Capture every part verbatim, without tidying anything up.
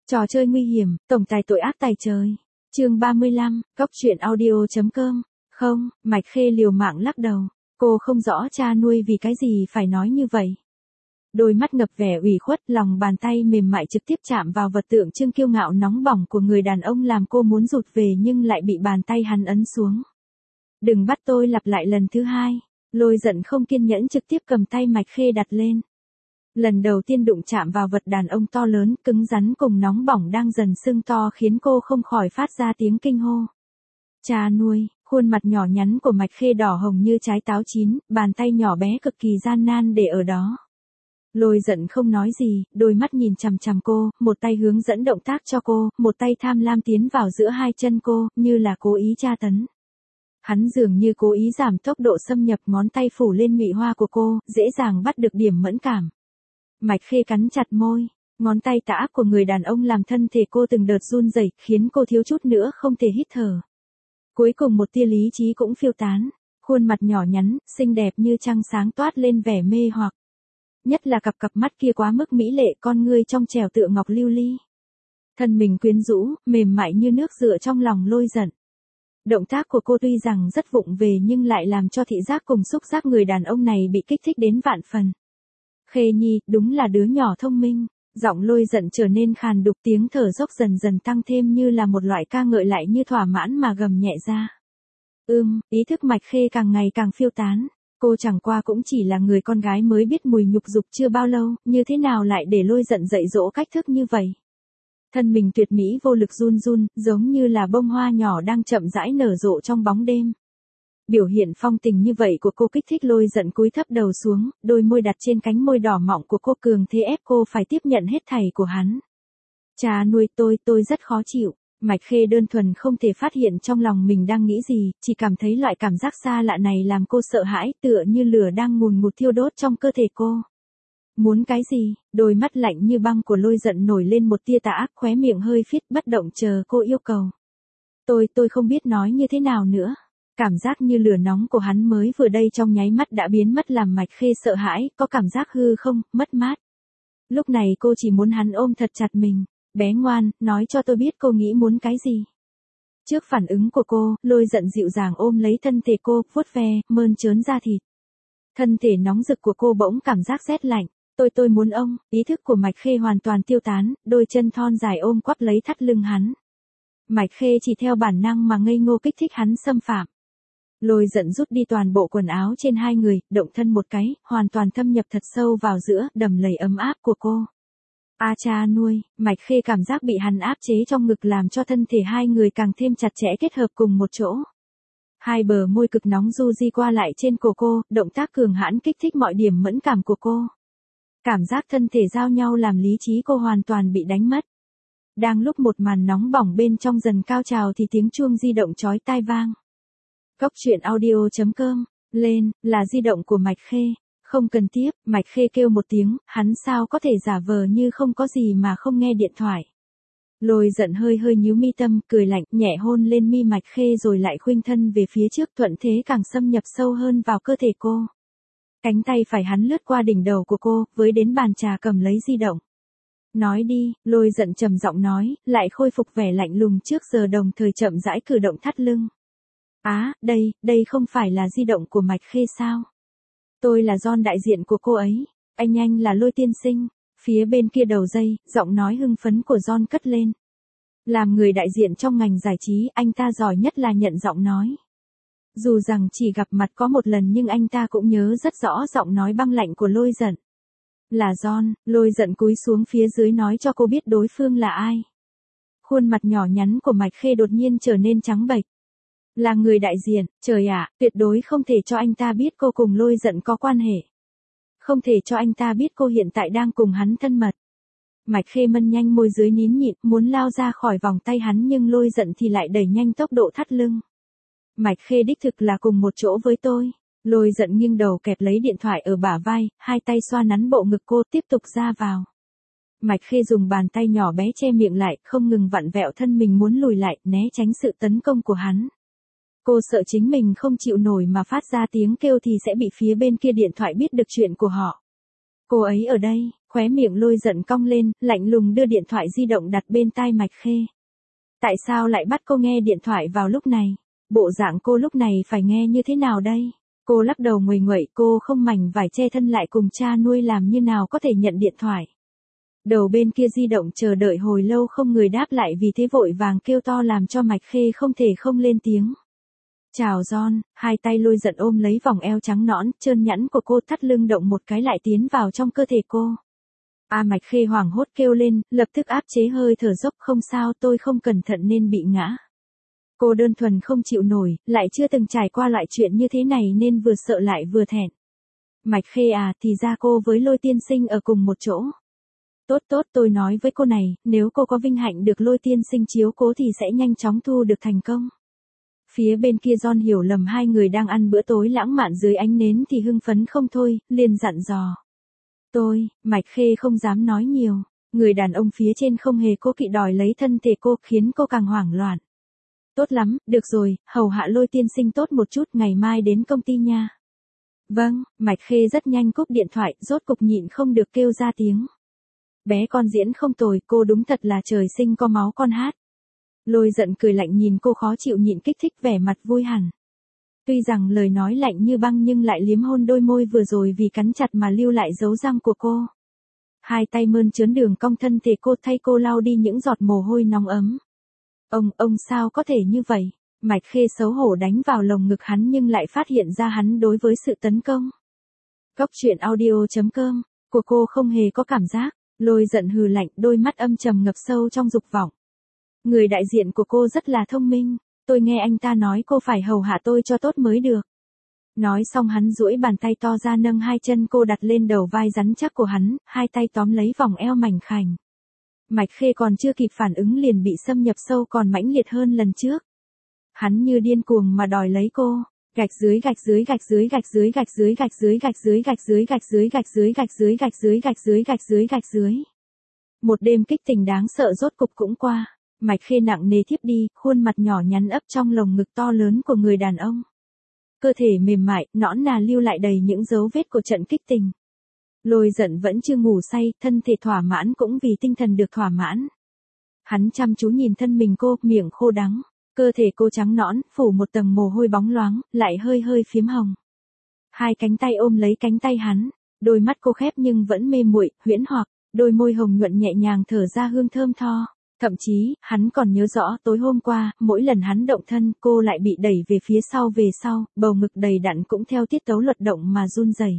Trò chơi nguy hiểm, tổng tài tội ác tài trời. Chương ba mươi lăm, Cóc truyện audio chấm com. Không, Mạch Khê liều mạng lắc đầu. Cô không rõ cha nuôi vì cái gì phải nói như vậy. Đôi mắt ngập vẻ ủy khuất, lòng bàn tay mềm mại trực tiếp chạm vào vật tượng trưng kiêu ngạo nóng bỏng của người đàn ông làm cô muốn rụt về nhưng lại bị bàn tay hắn ấn xuống. Đừng bắt tôi lặp lại lần thứ hai. Lôi giận không kiên nhẫn trực tiếp cầm tay Mạch Khê đặt lên. Lần đầu tiên đụng chạm vào vật đàn ông to lớn, cứng rắn cùng nóng bỏng đang dần sưng to khiến cô không khỏi phát ra tiếng kinh hô. Cha nuôi, khuôn mặt nhỏ nhắn của Mạch Khê đỏ hồng như trái táo chín, bàn tay nhỏ bé cực kỳ gian nan để ở đó. Lôi giận không nói gì, đôi mắt nhìn chằm chằm cô, một tay hướng dẫn động tác cho cô, một tay tham lam tiến vào giữa hai chân cô, như là cố ý tra tấn. Hắn dường như cố ý giảm tốc độ xâm nhập, ngón tay phủ lên nhụy hoa của cô, dễ dàng bắt được điểm mẫn cảm. Mạch Khê cắn chặt môi, ngón tay tà ác của người đàn ông làm thân thể cô từng đợt run rẩy, khiến cô thiếu chút nữa không thể hít thở. Cuối cùng một tia lý trí cũng phiêu tán, khuôn mặt nhỏ nhắn, xinh đẹp như trăng sáng toát lên vẻ mê hoặc. Nhất là cặp cặp mắt kia quá mức mỹ lệ, con ngươi trong trẻo tựa ngọc lưu ly. Thân mình quyến rũ, mềm mại như nước dựa trong lòng Lôi giận. Động tác của cô tuy rằng rất vụng về nhưng lại làm cho thị giác cùng xúc giác người đàn ông này bị kích thích đến vạn phần. Khê Nhi, đúng là đứa nhỏ thông minh. Giọng Lôi giận trở nên khàn đục, tiếng thở dốc dần dần tăng thêm như là một loại ca ngợi lại như thỏa mãn mà gầm nhẹ ra. Ưm, ý thức Mạch Khê càng ngày càng phiêu tán. Cô chẳng qua cũng chỉ là người con gái mới biết mùi nhục dục chưa bao lâu, như thế nào lại để Lôi giận dạy dỗ cách thức như vậy. Thân mình tuyệt mỹ vô lực run run, giống như là bông hoa nhỏ đang chậm rãi nở rộ trong bóng đêm. Biểu hiện phong tình như vậy của cô kích thích Lôi giận cúi thấp đầu xuống, đôi môi đặt trên cánh môi đỏ mọng của cô cường thế ép cô phải tiếp nhận hết thảy của hắn. Cha nuôi tôi, tôi rất khó chịu. Mạch Khê đơn thuần không thể phát hiện trong lòng mình đang nghĩ gì, chỉ cảm thấy loại cảm giác xa lạ này làm cô sợ hãi, tựa như lửa đang ngùn ngụt thiêu đốt trong cơ thể cô. Muốn cái gì? Đôi mắt lạnh như băng của Lôi giận nổi lên một tia tà ác, khóe miệng hơi phít bất động chờ cô yêu cầu. Tôi, tôi không biết nói như thế nào nữa. Cảm giác như lửa nóng của hắn mới vừa đây trong nháy mắt đã biến mất làm Mạch Khê sợ hãi, có cảm giác hư không, mất mát. Lúc này cô chỉ muốn hắn ôm thật chặt mình. Bé ngoan, nói cho tôi biết cô nghĩ muốn cái gì. Trước phản ứng của cô, Lôi giận dịu dàng ôm lấy thân thể cô, vuốt ve, mơn trớn da thịt. Thân thể nóng rực của cô bỗng cảm giác rét lạnh. Tôi tôi muốn ông, ý thức của Mạch Khê hoàn toàn tiêu tán, đôi chân thon dài ôm quắp lấy thắt lưng hắn. Mạch Khê chỉ theo bản năng mà ngây ngô kích thích hắn xâm phạm. Lôi giận rút đi toàn bộ quần áo trên hai người, động thân một cái, hoàn toàn thâm nhập thật sâu vào giữa, đầm lầy ấm áp của cô. A cha nuôi, Mạch Khê cảm giác bị hắn áp chế trong ngực làm cho thân thể hai người càng thêm chặt chẽ kết hợp cùng một chỗ. Hai bờ môi cực nóng du di qua lại trên cổ cô, động tác cường hãn kích thích mọi điểm mẫn cảm của cô. Cảm giác thân thể giao nhau làm lý trí cô hoàn toàn bị đánh mất. Đang lúc một màn nóng bỏng bên trong dần cao trào thì tiếng chuông di động chói tai vang. Cóc truyện audio chấm com, lên, là di động của Mạch Khê. Không cần tiếp, Mạch Khê kêu một tiếng, hắn sao có thể giả vờ như không có gì mà không nghe điện thoại. Lôi giận hơi hơi nhíu mi tâm, cười lạnh, nhẹ hôn lên mi Mạch Khê rồi lại khuynh thân về phía trước, thuận thế càng xâm nhập sâu hơn vào cơ thể cô. Cánh tay phải hắn lướt qua đỉnh đầu của cô, với đến bàn trà cầm lấy di động. Nói đi, Lôi giận trầm giọng nói, lại khôi phục vẻ lạnh lùng trước giờ đồng thời chậm rãi cử động thắt lưng. Á, đây, đây không phải là di động của Mạch Khê sao? Tôi là John đại diện của cô ấy, anh anh là Lôi tiên sinh. Phía bên kia đầu dây, giọng nói hưng phấn của John cất lên. Làm người đại diện trong ngành giải trí, anh ta giỏi nhất là nhận giọng nói. Dù rằng chỉ gặp mặt có một lần nhưng anh ta cũng nhớ rất rõ giọng nói băng lạnh của Lôi giận. Là John. Lôi giận cúi xuống phía dưới nói cho cô biết đối phương là ai. Khuôn mặt nhỏ nhắn của Mạch Khê đột nhiên trở nên trắng bệch. Là người đại diện, trời ạ, tuyệt đối không thể cho anh ta biết cô cùng Lôi giận có quan hệ. Không thể cho anh ta biết cô hiện tại đang cùng hắn thân mật. Mạch Khê mân nhanh môi dưới nín nhịn, muốn lao ra khỏi vòng tay hắn nhưng Lôi giận thì lại đẩy nhanh tốc độ thắt lưng. Mạch Khê đích thực là cùng một chỗ với tôi. Lôi giận nghiêng đầu kẹp lấy điện thoại ở bả vai, hai tay xoa nắn bộ ngực cô tiếp tục ra vào. Mạch Khê dùng bàn tay nhỏ bé che miệng lại, không ngừng vặn vẹo thân mình muốn lùi lại, né tránh sự tấn công của hắn. Cô sợ chính mình không chịu nổi mà phát ra tiếng kêu thì sẽ bị phía bên kia điện thoại biết được chuyện của họ. Cô ấy ở đây, Khóe miệng Lôi Giận cong lên, lạnh lùng đưa điện thoại di động đặt bên tai Mạch Khê. Tại sao lại bắt cô nghe điện thoại vào lúc này? Bộ dạng cô lúc này phải nghe như thế nào đây? Cô lắc đầu nguầy nguậy, cô không mảnh vải che thân lại cùng cha nuôi làm như nào có thể nhận điện thoại. Đầu bên kia di động chờ đợi hồi lâu không người đáp lại, vì thế vội vàng kêu to làm cho Mạch Khê không thể không lên tiếng. Chào John, hai tay Lôi Giận ôm lấy vòng eo trắng nõn, trơn nhẵn của cô, thắt lưng động một cái lại tiến vào trong cơ thể cô. A Mạch Khê hoảng hốt kêu lên, lập tức áp chế hơi thở dốc, không sao, tôi không cẩn thận nên bị ngã. Cô đơn thuần không chịu nổi, lại chưa từng trải qua loại chuyện như thế này nên vừa sợ lại vừa thẹn. Mạch Khê à, thì ra cô với Lôi tiên sinh ở cùng một chỗ. Tốt tốt, tôi nói với cô này, nếu cô có vinh hạnh được Lôi tiên sinh chiếu cố thì sẽ nhanh chóng thu được thành công. Phía bên kia John hiểu lầm hai người đang ăn bữa tối lãng mạn dưới ánh nến thì hưng phấn không thôi, liền dặn dò. Tôi, Mạch Khê không dám nói nhiều, người đàn ông phía trên không hề cố kỵ đòi lấy thân thể cô, khiến cô càng hoảng loạn. Tốt lắm, được rồi, hầu hạ Lôi tiên sinh tốt một chút, ngày mai đến công ty nha. Vâng, Mạch Khê rất nhanh cúp điện thoại, rốt cục nhịn không được kêu ra tiếng. Bé con diễn không tồi, cô đúng thật là trời sinh có máu con hát. Lôi Giận cười lạnh nhìn cô khó chịu nhịn kích thích, vẻ mặt vui hẳn. Tuy rằng lời nói lạnh như băng nhưng lại liếm hôn đôi môi vừa rồi vì cắn chặt mà lưu lại dấu răng của cô. Hai tay mơn trớn đường cong thân thể cô, thay cô lau đi những giọt mồ hôi nóng ấm. Ông, ông sao có thể như vậy? Mạch Khê xấu hổ đánh vào lồng ngực hắn nhưng lại phát hiện ra hắn đối với sự tấn công. Cốc truyện audio chấm com của cô không hề có cảm giác. Lôi Giận hừ lạnh, đôi mắt âm trầm ngập sâu trong dục vọng. Người đại diện của cô rất là thông minh, tôi nghe anh ta nói cô phải hầu hạ tôi cho tốt mới được. Nói xong hắn duỗi bàn tay to ra nâng hai chân cô đặt lên đầu vai rắn chắc của hắn, hai tay tóm lấy vòng eo mảnh khảnh. Mạch Khê còn chưa kịp phản ứng liền bị xâm nhập sâu còn mãnh liệt hơn lần trước. Hắn như điên cuồng mà đòi lấy cô, gạch dưới gạch dưới gạch dưới gạch dưới gạch dưới gạch dưới gạch dưới gạch dưới gạch dưới gạch dưới gạch dưới gạch dưới gạch dưới gạch dưới gạch dưới. Một đêm kích tình đáng sợ rốt cục cũng qua. Mạch Khê nặng nề thiếp đi, khuôn mặt nhỏ nhắn ấp trong lồng ngực to lớn của người đàn ông. Cơ thể mềm mại, nõn nà lưu lại đầy những dấu vết của trận kích tình. Lôi Giận vẫn chưa ngủ say, thân thể thỏa mãn cũng vì tinh thần được thỏa mãn. Hắn chăm chú nhìn thân mình cô, miệng khô đắng, cơ thể cô trắng nõn, phủ một tầng mồ hôi bóng loáng, lại hơi hơi phím hồng. Hai cánh tay ôm lấy cánh tay hắn, đôi mắt cô khép nhưng vẫn mê muội, huyễn hoặc, đôi môi hồng nhuận nhẹ nhàng thở ra hương thơm tho. Thậm chí, hắn còn nhớ rõ tối hôm qua, mỗi lần hắn động thân, cô lại bị đẩy về phía sau về sau, bầu ngực đầy đặn cũng theo tiết tấu luật động mà run rẩy.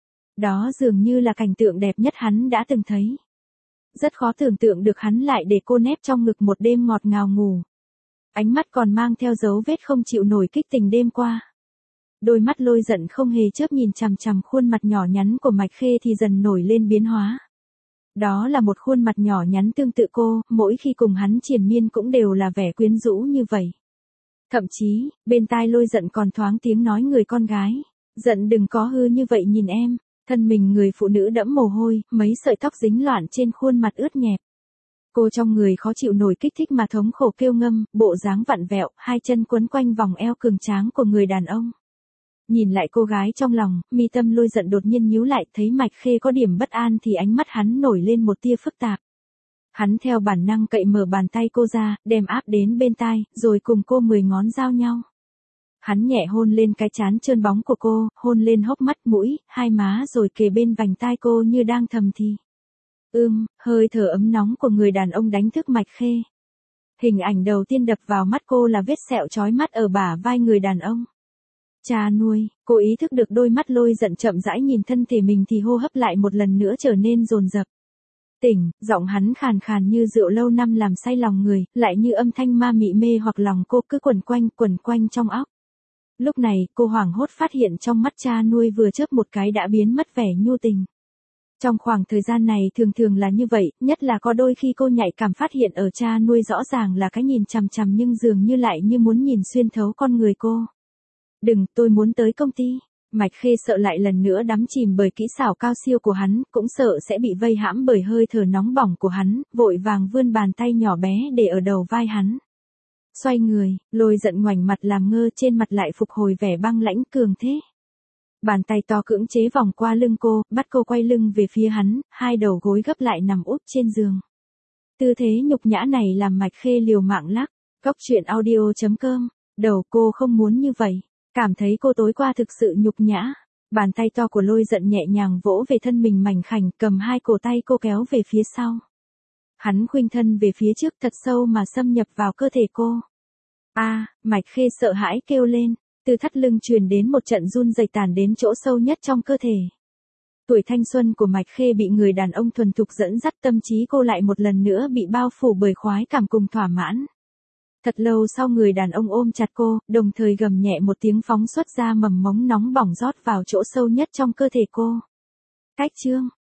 Đó dường như là cảnh tượng đẹp nhất hắn đã từng thấy. Rất khó tưởng tượng được hắn lại để cô nép trong ngực một đêm ngọt ngào ngủ. Ánh mắt còn mang theo dấu vết không chịu nổi kích tình đêm qua. Đôi mắt Lôi Giận không hề chớp nhìn chằm chằm khuôn mặt nhỏ nhắn của Mạch Khê thì dần nổi lên biến hóa. Đó là một khuôn mặt nhỏ nhắn tương tự cô, mỗi khi cùng hắn triền miên cũng đều là vẻ quyến rũ như vậy. Thậm chí, bên tai Lôi Giận còn thoáng tiếng nói người con gái. Giận đừng có hư như vậy nhìn em. Thân mình người phụ nữ đẫm mồ hôi, mấy sợi tóc dính loạn trên khuôn mặt ướt nhẹp. Cô trong người khó chịu nổi kích thích mà thống khổ kêu ngâm, bộ dáng vặn vẹo, hai chân quấn quanh vòng eo cường tráng của người đàn ông. Nhìn lại cô gái trong lòng, mi tâm Lôi Giận đột nhiên nhíu lại, thấy Mạch Khê có điểm bất an thì ánh mắt hắn nổi lên một tia phức tạp. Hắn theo bản năng cậy mở bàn tay cô ra, đem áp đến bên tai, rồi cùng cô mười ngón giao nhau. Hắn nhẹ hôn lên cái trán trơn bóng của cô, hôn lên hốc mắt, mũi, hai má rồi kề bên vành tai cô như đang thầm thì. Ưm, hơi thở ấm nóng của người đàn ông đánh thức Mạch Khê. Hình ảnh đầu tiên đập vào mắt cô là vết sẹo chói mắt ở bả vai người đàn ông. Cha nuôi, cô ý thức được đôi mắt Lôi Giận chậm rãi nhìn thân thể mình thì hô hấp lại một lần nữa trở nên dồn dập. Tỉnh, giọng hắn khàn khàn như rượu lâu năm làm say lòng người, lại như âm thanh ma mị mê hoặc lòng cô cứ quẩn quanh quẩn quanh trong óc. Lúc này, cô hoảng hốt phát hiện trong mắt cha nuôi vừa chớp một cái đã biến mất vẻ nhu tình. Trong khoảng thời gian này thường thường là như vậy, nhất là có đôi khi cô nhạy cảm phát hiện ở cha nuôi rõ ràng là cái nhìn chằm chằm nhưng dường như lại như muốn nhìn xuyên thấu con người cô. Đừng, tôi muốn tới công ty. Mạch Khê sợ lại lần nữa đắm chìm bởi kỹ xảo cao siêu của hắn, cũng sợ sẽ bị vây hãm bởi hơi thở nóng bỏng của hắn, vội vàng vươn bàn tay nhỏ bé để ở đầu vai hắn. Xoay người, Lôi Giận ngoảnh mặt làm ngơ, trên mặt lại phục hồi vẻ băng lãnh cường thế. Bàn tay to cưỡng chế vòng qua lưng cô, bắt cô quay lưng về phía hắn, hai đầu gối gấp lại nằm úp trên giường. Tư thế nhục nhã này làm Mạch Khê liều mạng lắc. Cốc truyện audio chấm com. Đầu cô không muốn như vậy. Cảm thấy cô tối qua thực sự nhục nhã. Bàn tay to của Lôi Giận nhẹ nhàng vỗ về thân mình mảnh khảnh, cầm hai cổ tay cô kéo về phía sau. Hắn khuynh thân về phía trước thật sâu mà xâm nhập vào cơ thể cô. A, Mạch Khê sợ hãi kêu lên, từ thắt lưng truyền đến một trận run rẩy tàn đến chỗ sâu nhất trong cơ thể. Tuổi thanh xuân của Mạch Khê bị người đàn ông thuần thục dẫn dắt, tâm trí cô lại một lần nữa bị bao phủ bởi khoái cảm cùng thỏa mãn. Thật lâu sau người đàn ông ôm chặt cô, đồng thời gầm nhẹ một tiếng phóng xuất ra mầm móng nóng bỏng rót vào chỗ sâu nhất trong cơ thể cô. Cách chương